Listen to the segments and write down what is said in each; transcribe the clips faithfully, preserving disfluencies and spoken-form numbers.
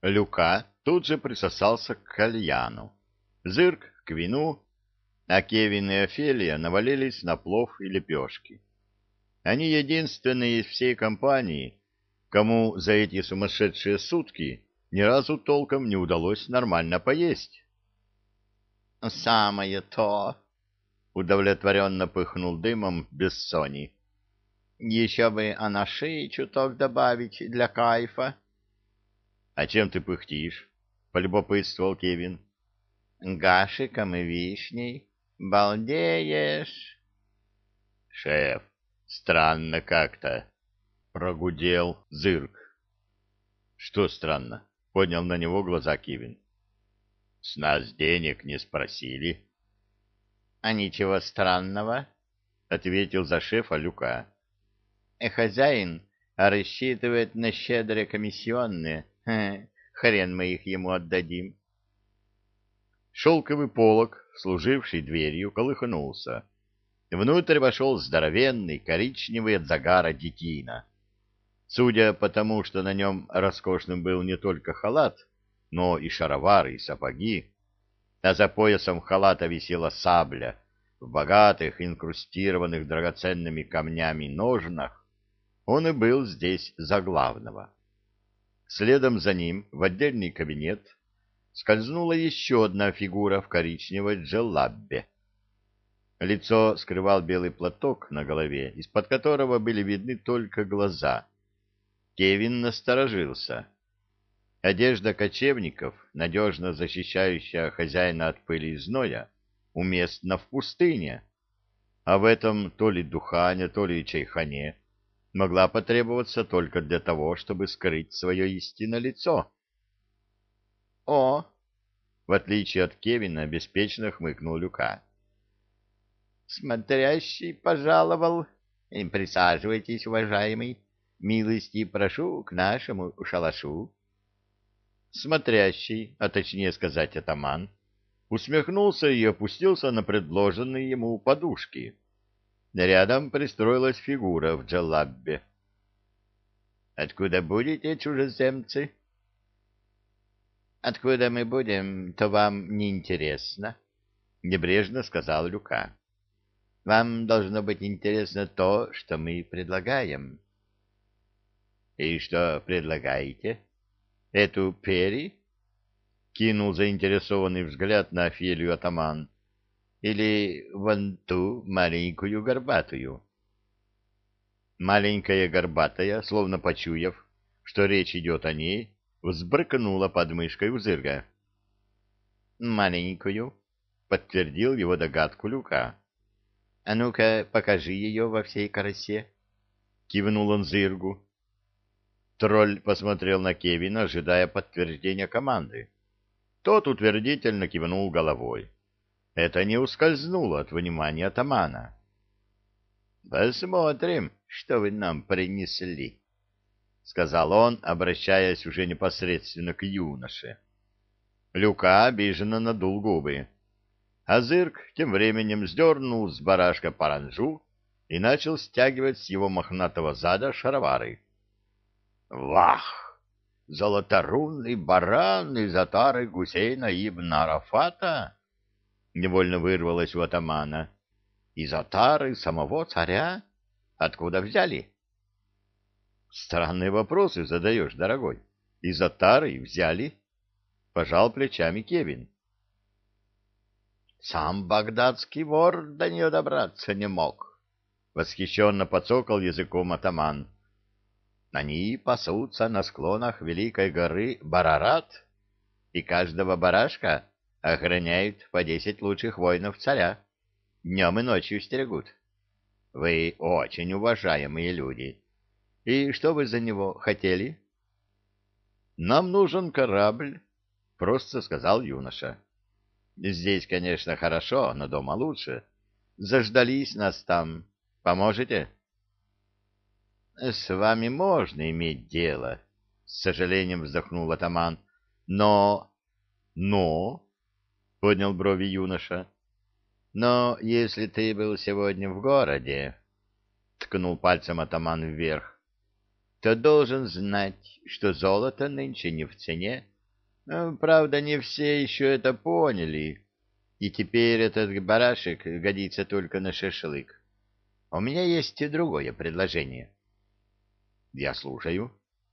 Люка тут же присосался к кальяну, Зырк к вину, а Кевин и Офелия навалились на плов и лепешки. Они единственные из всей компании, кому за эти сумасшедшие сутки ни разу толком не удалось нормально поесть. «Самое то!» — удовлетворенно пыхнул дымом Бессоний. «Еще бы анаши чуток добавить для кайфа». «А чем ты пыхтишь?» — полюбопытствовал Кевин. «Гашиком и вишней. Балдеешь!» «Шеф, странно как-то», — прогудел Зырк. «Что странно?» — поднял на него глаза Кевин. «С нас денег не спросили». «А ничего странного», — ответил за шефа Люка. «Хозяин рассчитывает на щедрые комиссионные. Ха, хрен мы их ему отдадим». Шелковый полог, служивший дверью, колыхнулся. Внутрь вошел здоровенный, коричневый от загара детина. Судя по тому, что на нем роскошным был не только халат, но и шаровары, и сапоги, а за поясом халата висела сабля в богатых, инкрустированных драгоценными камнями ножнах, он и был здесь за главного. Следом за ним в отдельный кабинет скользнула еще одна фигура в коричневой джеллаббе. Лицо скрывал белый платок на голове, из-под которого были видны только глаза. Кевин насторожился. Одежда кочевников, надежно защищающая хозяина от пыли и зноя, уместна в пустыне, а в этом то ли духане, то ли чайхане могла потребоваться только для того, чтобы скрыть свое истинное лицо. — О! — в отличие от Кевина, беспечно хмыкнул Люка. — Смотрящий пожаловал. Присаживайтесь, уважаемый. Милости прошу к нашему шалашу. Смотрящий, а точнее сказать атаман, усмехнулся и опустился на предложенные ему подушки. Рядом пристроилась фигура в джалаббе. — Откуда будете, чужеземцы? — Откуда мы будем, то вам не интересно, — небрежно сказал Люка. — Вам должно быть интересно то, что мы предлагаем. — И что предлагаете? Эту пери? — кинул заинтересованный взгляд на Офелию атаман. Или вон ту маленькую горбатую. Маленькая горбатая, словно почуяв, что речь идет о ней, взбрыкнула под мышкой у Зырга. «Маленькую», — подтвердил его догадку Люка. «А ну-ка, покажи ее во всей красе», — кивнул он Зыргу. Тролль посмотрел на Кевина, ожидая подтверждения команды. Тот утвердительно кивнул головой. Это не ускользнуло от внимания атамана. — Посмотрим, что вы нам принесли, — сказал он, обращаясь уже непосредственно к юноше. Люка обиженно надул губы, а Зырк тем временем сдернул с барашка паранджу и начал стягивать с его мохнатого зада шаровары. — Вах! Золоторунный баран из отары Гусейна ибн Арафата? — невольно вырвалось у атамана. — Из отары самого царя? Откуда взяли? — Странные вопросы задаешь, дорогой. Из отары взяли? — пожал плечами Кевин. — Сам багдадский вор до нее добраться не мог, — восхищенно подсокал языком атаман. — Они пасутся на склонах великой горы Барарат, и каждого барашка охраняют по десять лучших воинов царя. Днем и ночью стерегут. Вы очень уважаемые люди. И что вы за него хотели? — Нам нужен корабль, — просто сказал юноша. — Здесь, конечно, хорошо, но дома лучше. Заждались нас там. Поможете? — С вами можно иметь дело, — с сожалением вздохнул атаман. — Но... — Но... — поднял брови юноша. — Но если ты был сегодня в городе, — ткнул пальцем атаман вверх, — то должен знать, что золото нынче не в цене, Э, Правда, не все еще это поняли, и теперь этот барашек годится только на шашлык. У меня есть и другое предложение. Я слушаю.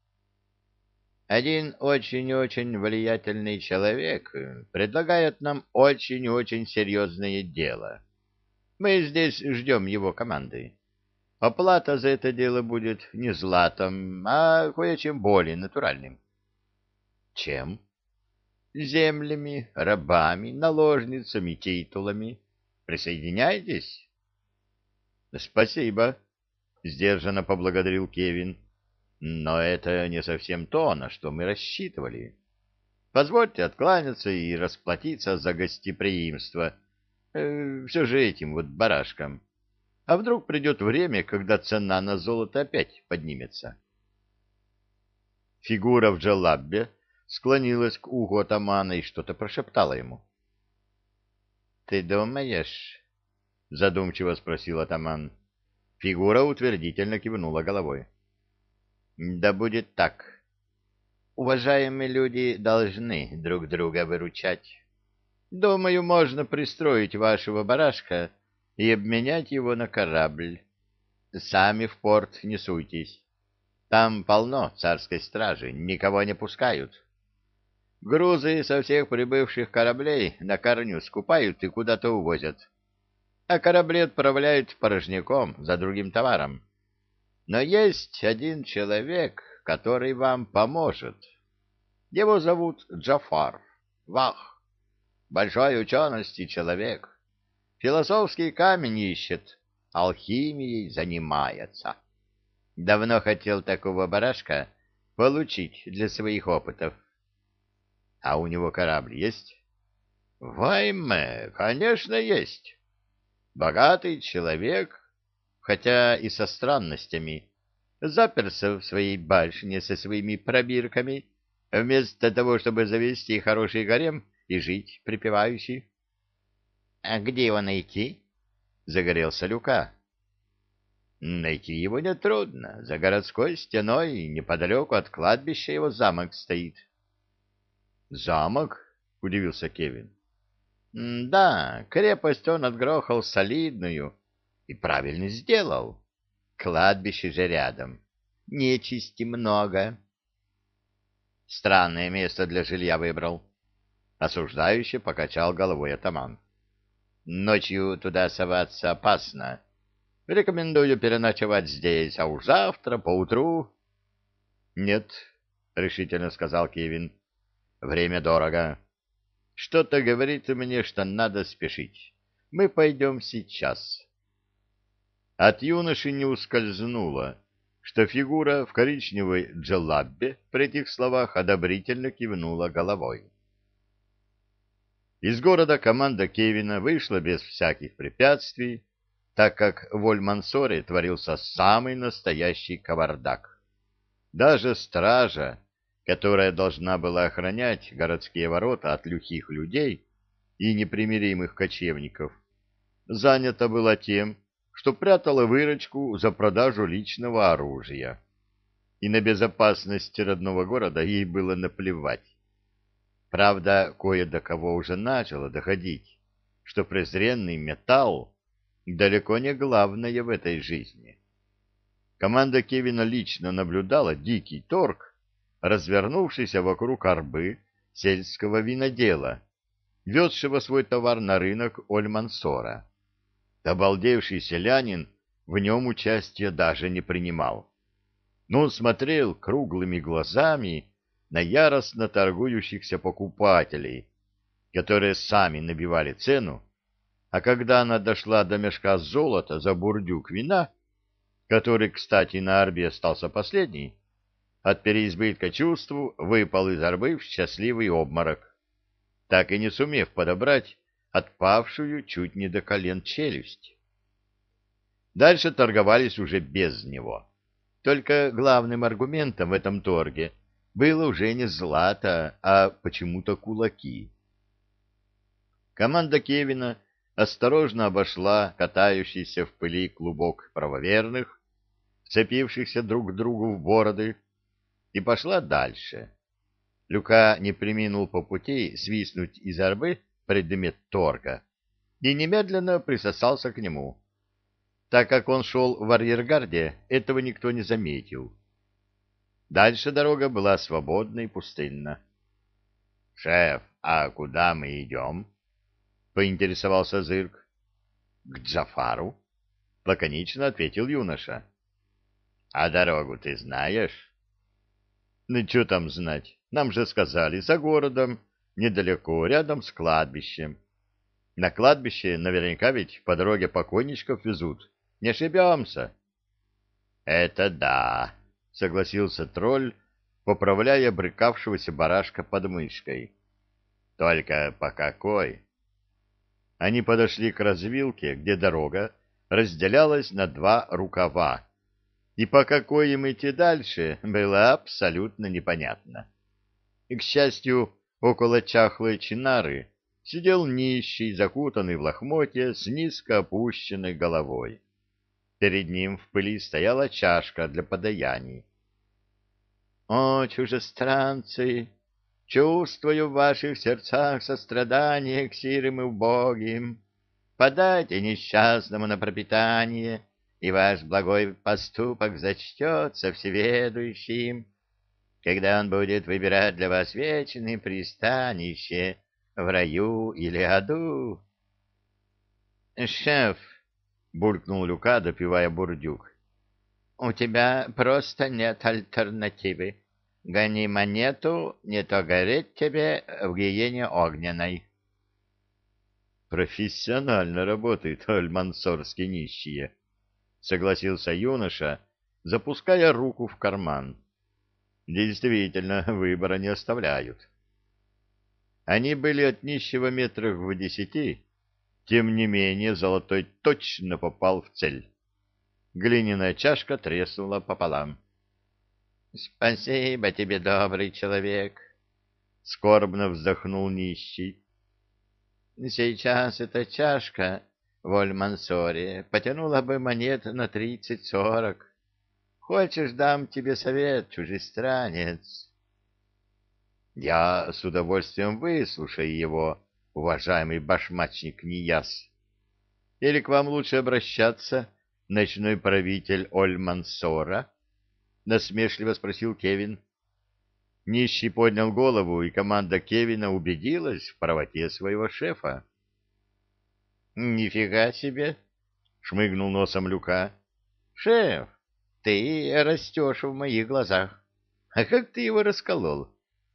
Один очень-очень влиятельный человек э, предлагает нам очень-очень серьезное дело. Мы здесь ждем его команды. Оплата за это дело будет не златом, а кое-чем более натуральным. Чем? Землями, рабами, наложницами, титулами. Присоединяйтесь? Спасибо, сдержанно поблагодарил Кевин. Но это не совсем то, на что мы рассчитывали. Позвольте откланяться и расплатиться за гостеприимство. Э, все же этим вот барашком. А вдруг придет время, когда цена на золото опять поднимется? Фигура в джалаббе склонилась к уху атамана и что-то прошептала ему. — Ты думаешь? — задумчиво спросил атаман. Фигура утвердительно кивнула головой. — Да будет так. Уважаемые люди должны друг друга выручать. Думаю, можно пристроить вашего барашка и обменять его на корабль. Сами в порт не суйтесь. Там полно царской стражи, никого не пускают. Грузы со всех прибывших кораблей на корню скупают и куда-то увозят. А корабли отправляют порожняком за другим товаром. Но есть один человек, который вам поможет. Его зовут Джафар. Вах. Большой учености человек. Философский камень ищет, алхимией занимается. Давно хотел такого барашка получить для своих опытов. А у него корабль есть? Вайме, конечно, есть. Богатый человек, хотя и со странностями, заперся в своей башне со своими пробирками, вместо того, чтобы завести хороший гарем и жить припеваючи. — А где его найти? — загорелся Люка. — Найти его нетрудно. За городской стеной неподалеку от кладбища его замок стоит. — Замок? — удивился Кевин. — Да, крепость он отгрохал солидную и правильно сделал. Кладбище же рядом. Нечисти много. Странное место для жилья выбрал. Осуждающе покачал головой атаман. Ночью туда соваться опасно. Рекомендую переночевать здесь, а уж завтра поутру... — Нет, — решительно сказал Кевин. — Время дорого. Что-то говорит мне, что надо спешить. Мы пойдем сейчас. От юноши не ускользнуло, что фигура в коричневой джелаббе при этих словах одобрительно кивнула головой. Из города команда Кевина вышла без всяких препятствий, так как в Оль-Мансоре творился самый настоящий кавардак. Даже стража, которая должна была охранять городские ворота от люхих людей и непримиримых кочевников, занята была тем, что прятала выручку за продажу личного оружия. И на безопасность родного города ей было наплевать. Правда, кое до кого уже начало доходить, что презренный металл далеко не главное в этой жизни. Команда Кевина лично наблюдала дикий торг, развернувшийся вокруг арбы сельского винодела, везшего свой товар на рынок Оль-Мансора. Обалдевший селянин в нем участия даже не принимал. Но он смотрел круглыми глазами на яростно торгующихся покупателей, которые сами набивали цену, а когда она дошла до мешка золота за бурдюк вина, который, кстати, на арбе остался последний, от переизбытка чувств выпал из арбы в счастливый обморок, так и не сумев подобрать отпавшую чуть не до колен челюсть. Дальше торговались уже без него. Только главным аргументом в этом торге было уже не злато, а почему-то кулаки. Команда Кевина осторожно обошла катающийся в пыли клубок правоверных, вцепившихся друг к другу в бороды, и пошла дальше. Люка не преминул по пути свистнуть из арбы предмет торга и немедленно присосался к нему. Так как он шел в арьергарде, этого никто не заметил. Дальше дорога была свободна и пустынна. — Шеф, а куда мы идем? — поинтересовался Зырк. — К Джафару, — лаконично ответил юноша. — А дорогу ты знаешь? — Ну, что там знать? Нам же сказали, за городом, недалеко, рядом с кладбищем. На кладбище наверняка ведь по дороге покойничков везут. Не ошибемся. — Это да, — согласился тролль, поправляя брыкавшегося барашка под мышкой. — Только по какой? Они подошли к развилке, где дорога разделялась на два рукава, и по какой им идти дальше было абсолютно непонятно. И, к счастью, около чахлой чинары сидел нищий, закутанный в лохмотье с низко опущенной головой. Перед ним в пыли стояла чашка для подаяний. — О, чужестранцы! Чувствую в ваших сердцах сострадание к сирым и убогим. Подайте несчастному на пропитание, и ваш благой поступок зачтется всеведущим, когда он будет выбирать для вас вечное пристанище в раю или аду. — Шеф, — буркнул Люка, допивая бурдюк, — у тебя просто нет альтернативы. Гони монету, не то гореть тебе в гиене огненной. Профессионально работает альмансорские нищие, — согласился юноша, запуская руку в карман. Действительно, выбора не оставляют. Они были от нищего метрах в десяти, тем не менее золотой точно попал в цель. Глиняная чашка треснула пополам. — Спасибо тебе, добрый человек, — скорбно вздохнул нищий. — Сейчас эта чашка в Оль-Мансоре потянула бы монет на тридцать-сорок. Хочешь, дам тебе совет, чужестранец? — Я с удовольствием выслушаю его, уважаемый башмачник Нияс. Или к вам лучше обращаться, ночной правитель Оль-Мансора? — насмешливо спросил Кевин. Нищий поднял голову, и команда Кевина убедилась в правоте своего шефа. — Нифига себе! — шмыгнул носом Люка. — Шеф, ты растешь в моих глазах. А как ты его расколол?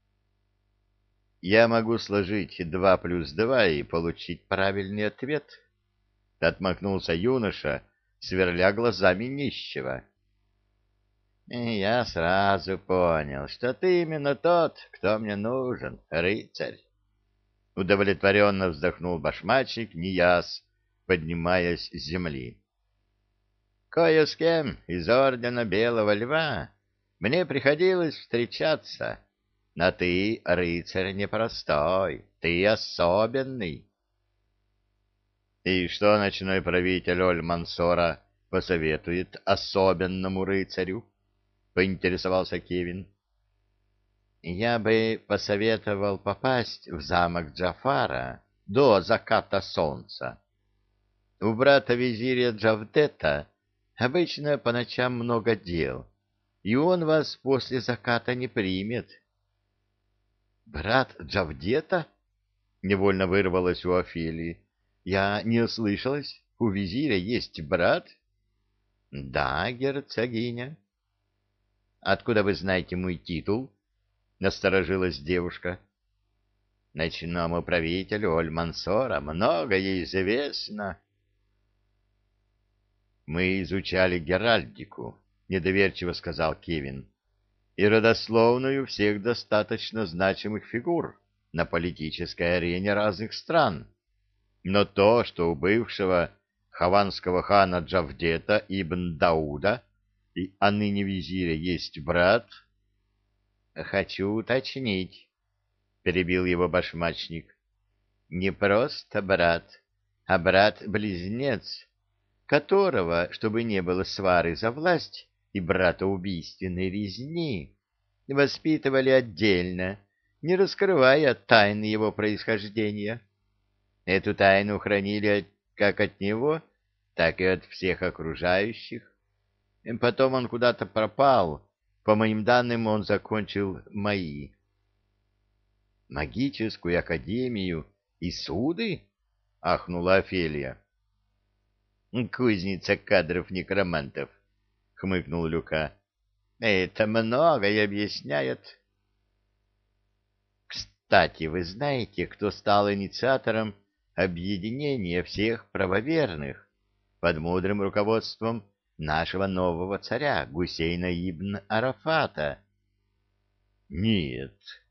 — Я могу сложить два плюс два и получить правильный ответ, — отмахнулся юноша, сверля глазами нищего. — Я сразу понял, что ты именно тот, кто мне нужен, рыцарь. Удовлетворенно вздохнул башмачник Нияс, поднимаясь с земли. — Кое с кем из ордена Белого Льва мне приходилось встречаться, но ты, рыцарь, непростой, ты особенный. — И что ночной правитель Оль-Мансора посоветует особенному рыцарю? — поинтересовался Кевин. — Я бы посоветовал попасть в замок Джафара до заката солнца. У брата визиря Джавдета обычно по ночам много дел, и он вас после заката не примет. — Брат Джавдета? — невольно вырвалось у Офелии. — Я не ослышалась. У визиря есть брат? — Да, герцогиня. — Откуда вы знаете мой титул? — насторожилась девушка. — Ночному правителю Оль-Мансора многое известно. — Мы изучали геральдику, — недоверчиво сказал Кевин, — и родословную всех достаточно значимых фигур на политической арене разных стран. Но то, что у бывшего хаванского хана Джавдета ибн Дауда и а ныне визиря есть брат... — Хочу уточнить, — перебил его башмачник. — Не просто брат, а брат-близнец, которого, чтобы не было свары за власть и братоубийственной резни, воспитывали отдельно не раскрывая тайны его происхождения. Эту тайну хранили как от него, так и от всех окружающих. Потом он куда-то пропал. По моим данным, он закончил МАИ. «Магическую академию и суды?» — ахнула Офелия. «Кузница кадров некромантов», — хмыкнул Люка. «Это многое объясняет». «Кстати, вы знаете, кто стал инициатором объединения всех правоверных под мудрым руководством нашего нового царя Гусейна ибн Арафата?» «Нет»,